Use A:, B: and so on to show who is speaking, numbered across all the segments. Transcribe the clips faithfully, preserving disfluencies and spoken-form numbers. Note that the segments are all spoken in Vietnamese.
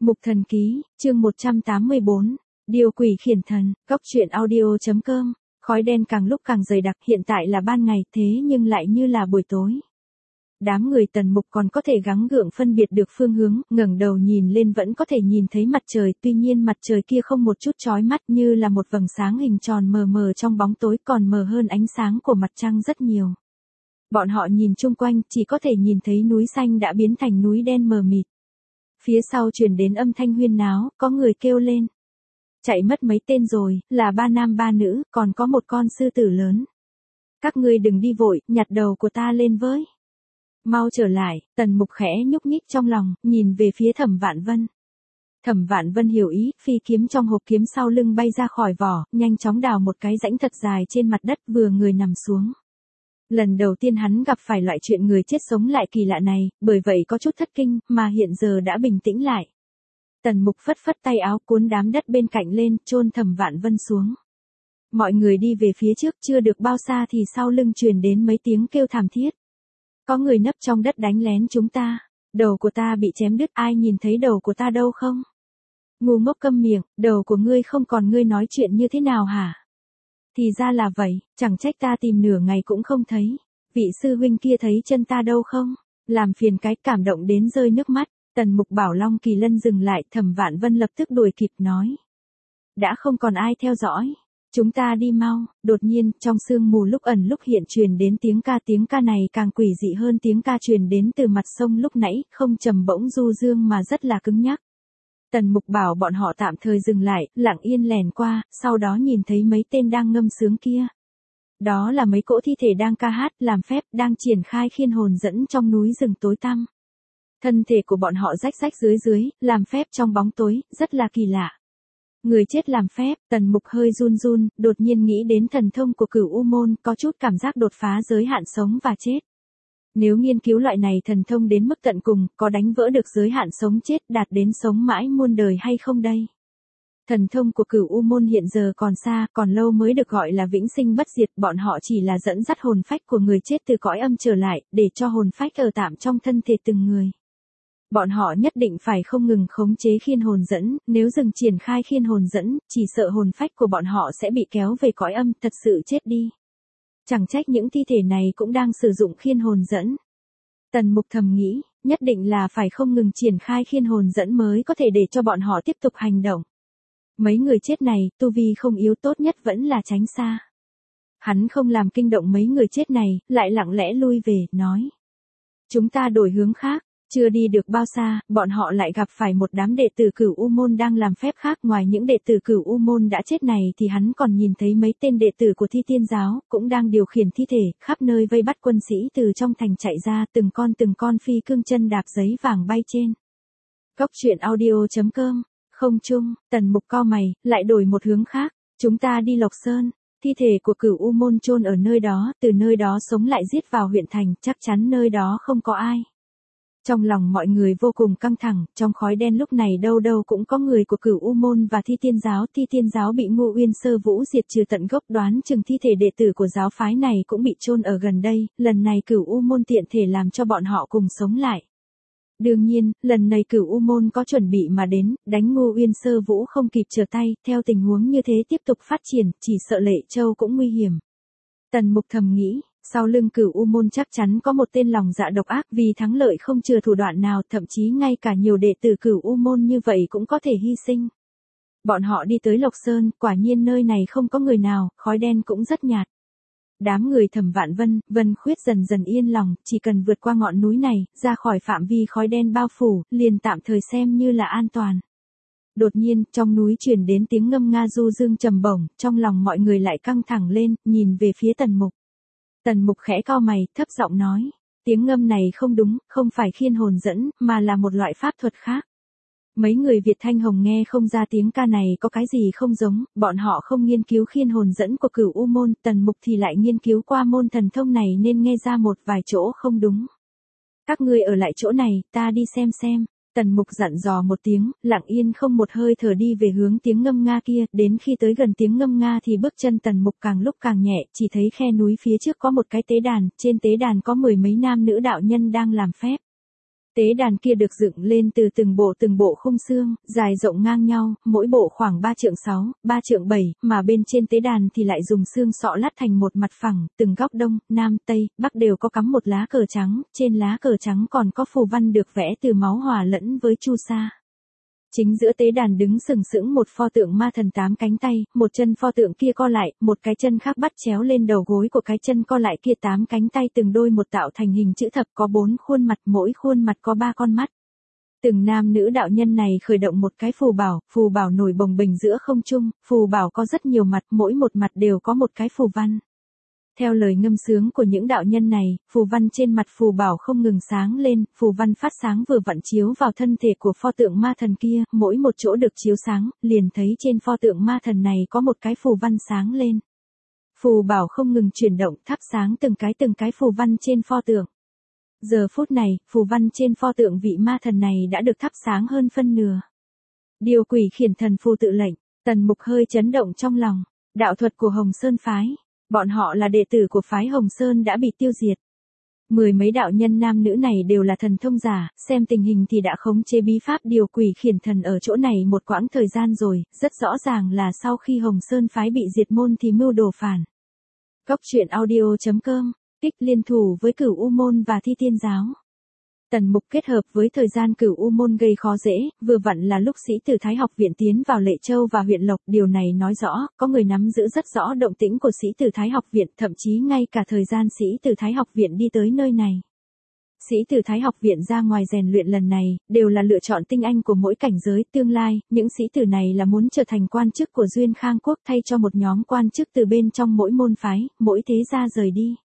A: Mục Thần Ký, chương một trăm tám mươi bốn, Điều Quỷ Khiển Thần, Góc Truyện Audio.com, khói đen càng lúc càng dày đặc, hiện tại là ban ngày thế nhưng lại như là buổi tối. Đám người Tần Mục còn có thể gắng gượng phân biệt được phương hướng, ngẩng đầu nhìn lên vẫn có thể nhìn thấy mặt trời, tuy nhiên mặt trời kia không một chút chói mắt, như là một vầng sáng hình tròn mờ mờ trong bóng tối, còn mờ hơn ánh sáng của mặt trăng rất nhiều. Bọn họ nhìn chung quanh, chỉ có thể nhìn thấy núi xanh đã biến thành núi đen mờ mịt. Phía sau truyền đến âm thanh huyên náo, có người kêu lên. Chạy mất mấy tên rồi, là ba nam ba nữ, còn có một con sư tử lớn. Các ngươi đừng đi vội, nhặt đầu của ta lên với. Mau trở lại, Tần Mục khẽ nhúc nhích trong lòng, nhìn về phía Thẩm Vạn Vân. Thẩm Vạn Vân hiểu ý, phi kiếm trong hộp kiếm sau lưng bay ra khỏi vỏ, nhanh chóng đào một cái rãnh thật dài trên mặt đất, vừa người nằm xuống. Lần đầu tiên hắn gặp phải loại chuyện người chết sống lại kỳ lạ này, bởi vậy có chút thất kinh, mà hiện giờ đã bình tĩnh lại. Tần Mục phất phất tay áo, cuốn đám đất bên cạnh lên, chôn Thẩm Vạn Vân xuống. Mọi người đi về phía trước, chưa được bao xa thì sau lưng truyền đến mấy tiếng kêu thảm thiết. Có người nấp trong đất đánh lén chúng ta. Đầu của ta bị chém đứt, ai nhìn thấy đầu của ta đâu không? Ngu ngốc câm miệng, đầu của ngươi không còn, ngươi nói chuyện như thế nào hả? Thì ra là vậy, chẳng trách ta tìm nửa ngày cũng không thấy. Vị sư huynh kia thấy chân ta đâu không? Làm phiền cái, cảm động đến rơi nước mắt. Tần Mục bảo Long Kỳ Lân dừng lại, Thẩm Vạn Vân lập tức đuổi kịp nói. Đã không còn ai theo dõi. Chúng ta đi mau. Đột nhiên, trong sương mù lúc ẩn lúc hiện truyền đến tiếng ca, tiếng ca này càng quỷ dị hơn tiếng ca truyền đến từ mặt sông lúc nãy, không trầm bổng du dương mà rất là cứng nhắc. Tần Mục bảo bọn họ tạm thời dừng lại, lặng yên lèn qua, sau đó nhìn thấy mấy tên đang ngâm sướng kia. Đó là mấy cỗ thi thể đang ca hát, làm phép, đang triển khai khiên hồn dẫn trong núi rừng tối tăm. Thân thể của bọn họ rách rách dưới dưới, làm phép trong bóng tối, rất là kỳ lạ. Người chết làm phép, Tần Mục hơi run run, đột nhiên nghĩ đến thần thông của Cửu U Môn, có chút cảm giác đột phá giới hạn sống và chết. Nếu nghiên cứu loại này thần thông đến mức tận cùng, có đánh vỡ được giới hạn sống chết, đạt đến sống mãi muôn đời hay không đây? Thần thông của Cửu U Môn hiện giờ còn xa, còn lâu mới được gọi là vĩnh sinh bất diệt, bọn họ chỉ là dẫn dắt hồn phách của người chết từ cõi âm trở lại, để cho hồn phách ở tạm trong thân thể từng người. Bọn họ nhất định phải không ngừng khống chế khiên hồn dẫn, nếu dừng triển khai khiên hồn dẫn, chỉ sợ hồn phách của bọn họ sẽ bị kéo về cõi âm, thật sự chết đi. Chẳng trách những thi thể này cũng đang sử dụng khiên hồn dẫn. Tần Mục thầm nghĩ, nhất định là phải không ngừng triển khai khiên hồn dẫn mới có thể để cho bọn họ tiếp tục hành động. Mấy người chết này, tu vi không yếu, tốt nhất vẫn là tránh xa. Hắn không làm kinh động mấy người chết này, lại lặng lẽ lui về, nói. Chúng ta đổi hướng khác. Chưa đi được bao xa, bọn họ lại gặp phải một đám đệ tử Cửu U Môn đang làm phép khác. Ngoài những đệ tử Cửu U Môn đã chết này thì hắn còn nhìn thấy mấy tên đệ tử của Thi Tiên Giáo, cũng đang điều khiển thi thể, khắp nơi vây bắt quân sĩ từ trong thành chạy ra, từng con từng con phi cương chân đạp giấy vàng bay trên. Góc Truyện Audio.com, không chung, Tần Mục cau mày, lại đổi một hướng khác. Chúng ta đi Lộc Sơn. Thi thể của Cửu U Môn chôn ở nơi đó, từ nơi đó sống lại giết vào huyện thành, chắc chắn nơi đó không có ai. Trong lòng mọi người vô cùng căng thẳng, trong khói đen lúc này đâu đâu cũng có người của Cửu U Môn và Thi Tiên Giáo. Thi Tiên Giáo bị Ngô Uyên Sơ Vũ diệt trừ tận gốc, đoán chừng thi thể đệ tử của giáo phái này cũng bị chôn ở gần đây, lần này Cửu U Môn tiện thể làm cho bọn họ cùng sống lại. Đương nhiên, lần này Cửu U Môn có chuẩn bị mà đến, đánh Ngô Uyên Sơ Vũ không kịp trở tay, theo tình huống như thế tiếp tục phát triển, chỉ sợ Lệ Châu cũng nguy hiểm. Tần Mục thầm nghĩ. Sau lưng Cửu U Môn chắc chắn có một tên lòng dạ độc ác, vì thắng lợi không chừa thủ đoạn nào, thậm chí ngay cả nhiều đệ tử Cửu U Môn như vậy cũng có thể hy sinh. Bọn họ đi tới Lộc Sơn, quả nhiên nơi này không có người nào, khói đen cũng rất nhạt. Đám người Thẩm Vạn Vân, Vân Khuyết dần dần yên lòng, chỉ cần vượt qua ngọn núi này, ra khỏi phạm vi khói đen bao phủ, liền tạm thời xem như là an toàn. Đột nhiên, trong núi truyền đến tiếng ngâm nga du dương trầm bổng, trong lòng mọi người lại căng thẳng lên, nhìn về phía Tần Mục. Tần Mục khẽ cau mày, thấp giọng nói, tiếng ngâm này không đúng, không phải khiên hồn dẫn, mà là một loại pháp thuật khác. Mấy người Việt Thanh Hồng nghe không ra tiếng ca này có cái gì không giống, bọn họ không nghiên cứu khiên hồn dẫn của Cửu U Môn, Tần Mục thì lại nghiên cứu qua môn thần thông này nên nghe ra một vài chỗ không đúng. Các ngươi ở lại chỗ này, ta đi xem xem. Tần Mục dặn dò một tiếng, lặng yên không một hơi thở đi về hướng tiếng ngâm nga kia, đến khi tới gần tiếng ngâm nga thì bước chân Tần Mục càng lúc càng nhẹ, chỉ thấy khe núi phía trước có một cái tế đàn, trên tế đàn có mười mấy nam nữ đạo nhân đang làm phép. Tế đàn kia được dựng lên từ từng bộ từng bộ khung xương, dài rộng ngang nhau, mỗi bộ khoảng ba trượng sáu, ba trượng bảy, mà bên trên tế đàn thì lại dùng xương sọ lát thành một mặt phẳng, từng góc đông, nam, tây, bắc đều có cắm một lá cờ trắng, trên lá cờ trắng còn có phù văn được vẽ từ máu hòa lẫn với chu sa. Chính giữa tế đàn đứng sừng sững một pho tượng ma thần tám cánh tay, một chân pho tượng kia co lại, một cái chân khác bắt chéo lên đầu gối của cái chân co lại kia, tám cánh tay từng đôi một tạo thành hình chữ thập, có bốn khuôn mặt, mỗi khuôn mặt có ba con mắt. Từng nam nữ đạo nhân này khởi động một cái phù bảo, phù bảo nổi bồng bềnh giữa không trung, phù bảo có rất nhiều mặt, mỗi một mặt đều có một cái phù văn. Theo lời ngâm sướng của những đạo nhân này, phù văn trên mặt phù bảo không ngừng sáng lên, phù văn phát sáng vừa vặn chiếu vào thân thể của pho tượng ma thần kia, mỗi một chỗ được chiếu sáng, liền thấy trên pho tượng ma thần này có một cái phù văn sáng lên. Phù bảo không ngừng chuyển động, thắp sáng từng cái từng cái phù văn trên pho tượng. Giờ phút này, phù văn trên pho tượng vị ma thần này đã được thắp sáng hơn phân nửa. Điều quỷ khiển thần phù tự lệnh, Tần Mục hơi chấn động trong lòng. Đạo thuật của Hồng Sơn phái. Bọn họ là đệ tử của phái Hồng Sơn đã bị tiêu diệt. Mười mấy đạo nhân nam nữ này đều là thần thông giả, xem tình hình thì đã khống chế bí pháp điều quỷ khiển thần ở chỗ này một quãng thời gian rồi, rất rõ ràng là sau khi Hồng Sơn phái bị diệt môn thì mưu đồ phản. Góc truyện audio chấm com, kích liên thủ với Cửu U môn và Thi Tiên giáo. Tần Mục kết hợp với thời gian Cửu U môn gây khó dễ, vừa vặn là lúc sĩ tử Thái học viện tiến vào Lệ Châu và huyện Lộc, điều này nói rõ, có người nắm giữ rất rõ động tĩnh của sĩ tử Thái học viện, thậm chí ngay cả thời gian sĩ tử Thái học viện đi tới nơi này. Sĩ tử Thái học viện ra ngoài rèn luyện lần này, đều là lựa chọn tinh anh của mỗi cảnh giới, tương lai, những sĩ tử này là muốn trở thành quan chức của Duyên Khang quốc thay cho một nhóm quan chức từ bên trong mỗi môn phái, mỗi thế gia rời đi.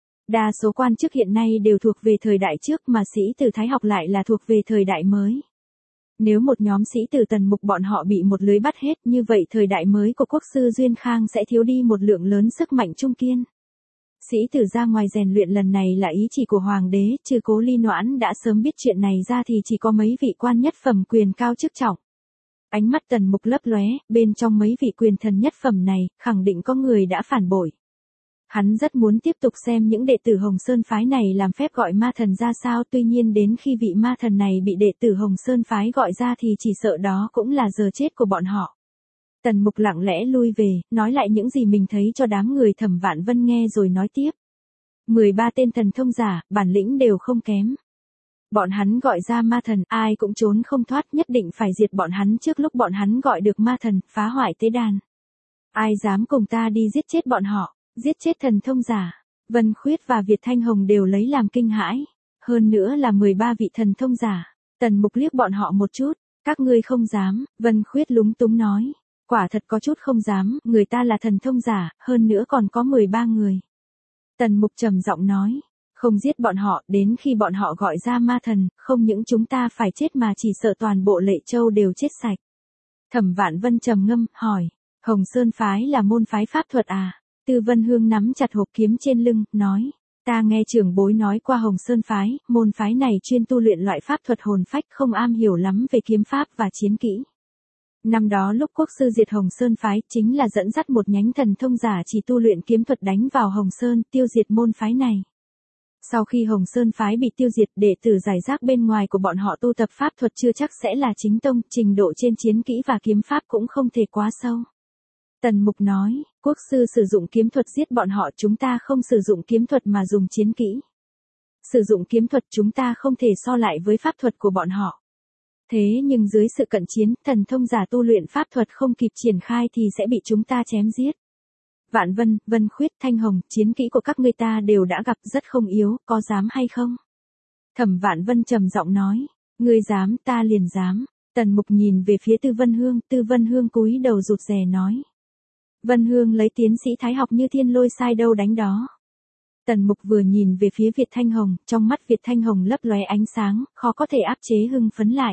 A: Đa số quan chức hiện nay đều thuộc về thời đại trước mà sĩ tử Thái học lại là thuộc về thời đại mới. Nếu một nhóm sĩ tử Tần Mục bọn họ bị một lưới bắt hết, như vậy thời đại mới của quốc sư Duyên Khang sẽ thiếu đi một lượng lớn sức mạnh trung kiên. Sĩ tử ra ngoài rèn luyện lần này là ý chỉ của Hoàng đế, trừ Cố Ly Noãn đã sớm biết chuyện này ra thì chỉ có mấy vị quan nhất phẩm quyền cao chức trọng. Ánh mắt Tần Mục lấp lóe, bên trong mấy vị quyền thần nhất phẩm này, khẳng định có người đã phản bội. Hắn rất muốn tiếp tục xem những đệ tử Hồng Sơn phái này làm phép gọi ma thần ra sao, tuy nhiên đến khi vị ma thần này bị đệ tử Hồng Sơn phái gọi ra thì chỉ sợ đó cũng là giờ chết của bọn họ. Tần Mục lặng lẽ lui về, nói lại những gì mình thấy cho đám người Thẩm Vạn Vân nghe rồi nói tiếp. mười ba tên thần thông giả, bản lĩnh đều không kém. Bọn hắn gọi ra ma thần, ai cũng trốn không thoát, nhất định phải diệt bọn hắn trước lúc bọn hắn gọi được ma thần, phá hoại tế đàn. Ai dám cùng ta đi giết chết bọn họ? Giết chết thần thông giả, Vân Khuyết và Việt Thanh Hồng đều lấy làm kinh hãi. Hơn nữa là mười ba vị thần thông giả. Tần Mục liếc bọn họ một chút, các ngươi không dám, Vân Khuyết lúng túng nói. Quả thật có chút không dám, người ta là thần thông giả, hơn nữa còn có mười ba người. Tần Mục trầm giọng nói, không giết bọn họ, đến khi bọn họ gọi ra ma thần, không những chúng ta phải chết mà chỉ sợ toàn bộ Lệ Châu đều chết sạch. Thẩm Vạn Vân trầm ngâm, hỏi, Hồng Sơn phái là môn phái pháp thuật à? Tư Vân Hương nắm chặt hộp kiếm trên lưng, nói, ta nghe trưởng bối nói qua Hồng Sơn phái, môn phái này chuyên tu luyện loại pháp thuật hồn phách, không am hiểu lắm về kiếm pháp và chiến kỹ. Năm đó lúc quốc sư diệt Hồng Sơn phái, chính là dẫn dắt một nhánh thần thông giả chỉ tu luyện kiếm thuật đánh vào Hồng Sơn, tiêu diệt môn phái này. Sau khi Hồng Sơn phái bị tiêu diệt, đệ tử giải rác bên ngoài của bọn họ tu tập pháp thuật chưa chắc sẽ là chính tông, trình độ trên chiến kỹ và kiếm pháp cũng không thể quá sâu. Tần Mục nói, quốc sư sử dụng kiếm thuật giết bọn họ, chúng ta không sử dụng kiếm thuật mà dùng chiến kỹ. Sử dụng kiếm thuật chúng ta không thể so lại với pháp thuật của bọn họ. Thế nhưng dưới sự cận chiến, thần thông giả tu luyện pháp thuật không kịp triển khai thì sẽ bị chúng ta chém giết. Vạn Vân, Vân Khuyết, Thanh Hồng, chiến kỹ của các ngươi ta đều đã gặp, rất không yếu, có dám hay không? Thẩm Vạn Vân trầm giọng nói, ngươi dám ta liền dám. Tần Mục nhìn về phía Tư Vân Hương, Tư Vân Hương cúi đầu rụt rè nói. Vân Hương lấy tiến sĩ thái học như thiên lôi sai đâu đánh đó. Tần Mục vừa nhìn về phía Việt Thanh Hồng, trong mắt Việt Thanh Hồng lấp lóe ánh sáng, khó có thể áp chế hưng phấn lại.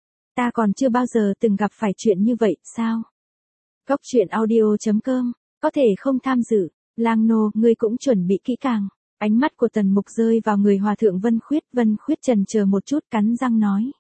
A: Ta còn chưa bao giờ từng gặp phải chuyện như vậy, sao? Góc truyện audio chấm com, có thể không tham dự, Lang Nô, ngươi cũng chuẩn bị kỹ càng. Ánh mắt của Tần Mục rơi vào người hòa thượng Vân Khuyết, Vân Khuyết chần chờ một chút cắn răng nói.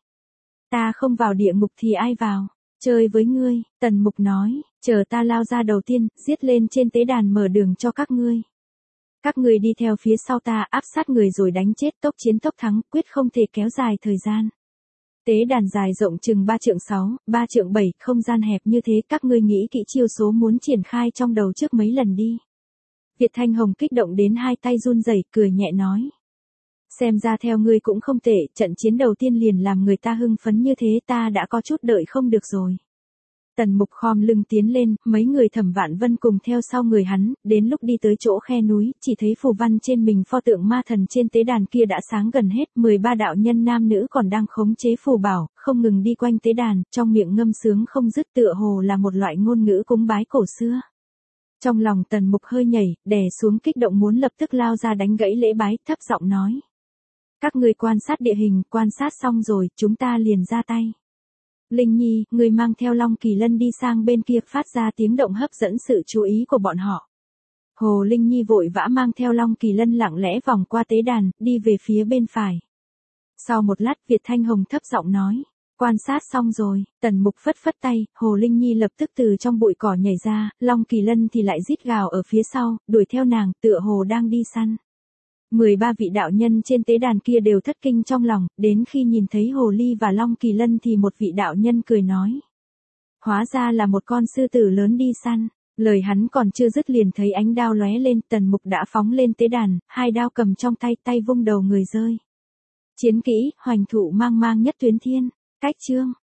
A: Ta không vào địa ngục thì ai vào? Chơi với ngươi, Tần Mục nói, chờ ta lao ra đầu tiên, giết lên trên tế đàn mở đường cho các ngươi. Các ngươi đi theo phía sau ta áp sát người rồi đánh chết, tốc chiến tốc thắng, quyết không thể kéo dài thời gian. Tế đàn dài rộng chừng ba trượng sáu, ba trượng bảy, không gian hẹp như thế, các ngươi nghĩ kỹ chiêu số muốn triển khai trong đầu trước mấy lần đi. Việt Thanh Hồng kích động đến hai tay run rẩy, cười nhẹ nói. Xem ra theo ngươi cũng không tệ, trận chiến đầu tiên liền làm người ta hưng phấn như thế, ta đã có chút đợi không được rồi. Tần Mục khom lưng tiến lên, mấy người Thẩm Vạn Vân cùng theo sau người hắn, đến lúc đi tới chỗ khe núi, chỉ thấy phù văn trên mình pho tượng ma thần trên tế đàn kia đã sáng gần hết, mười ba đạo nhân nam nữ còn đang khống chế phù bảo, không ngừng đi quanh tế đàn, trong miệng ngâm sướng không dứt, tựa hồ là một loại ngôn ngữ cúng bái cổ xưa. Trong lòng Tần Mục hơi nhảy, đè xuống kích động muốn lập tức lao ra đánh gãy lễ bái, thấp giọng nói. Các ngươi quan sát địa hình, quan sát xong rồi, chúng ta liền ra tay. Linh Nhi, người mang theo Long Kỳ Lân đi sang bên kia, phát ra tiếng động hấp dẫn sự chú ý của bọn họ. Hồ Linh Nhi vội vã mang theo Long Kỳ Lân lặng lẽ vòng qua tế đàn, đi về phía bên phải. Sau một lát Việt Thanh Hồng thấp giọng nói, quan sát xong rồi, Tần Mục phất phất tay, Hồ Linh Nhi lập tức từ trong bụi cỏ nhảy ra, Long Kỳ Lân thì lại rít gào ở phía sau, đuổi theo nàng, tựa hồ đang đi săn. mười ba vị đạo nhân trên tế đàn kia đều thất kinh trong lòng, đến khi nhìn thấy Hồ Ly và Long Kỳ Lân thì một vị đạo nhân cười nói. Hóa ra là một con sư tử lớn đi săn, lời hắn còn chưa dứt liền thấy ánh đao lóe lên, Tần Mục đã phóng lên tế đàn, hai đao cầm trong tay, tay vung đầu người rơi. Chiến kỹ, hoành thụ mang mang nhất tuyến thiên, cách chương.